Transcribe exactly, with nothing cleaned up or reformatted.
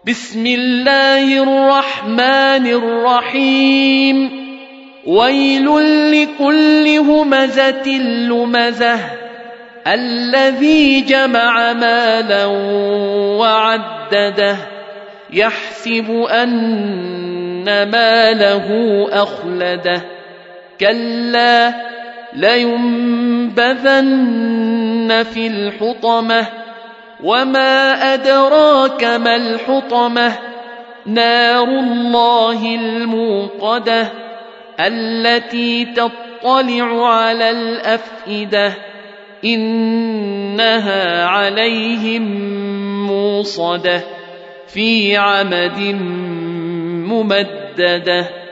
بسم الله الرحمن الرحيم ويل لكل همزة لمزة الذي جمع مالا وعدده يحسب أن ماله أخلده كلا لينبذن في الحطمة وما أدراك ما الحطمة نار الله الموقدة التي تطلع على الأفئدة إنها عليهم موصدة في عمد ممددة.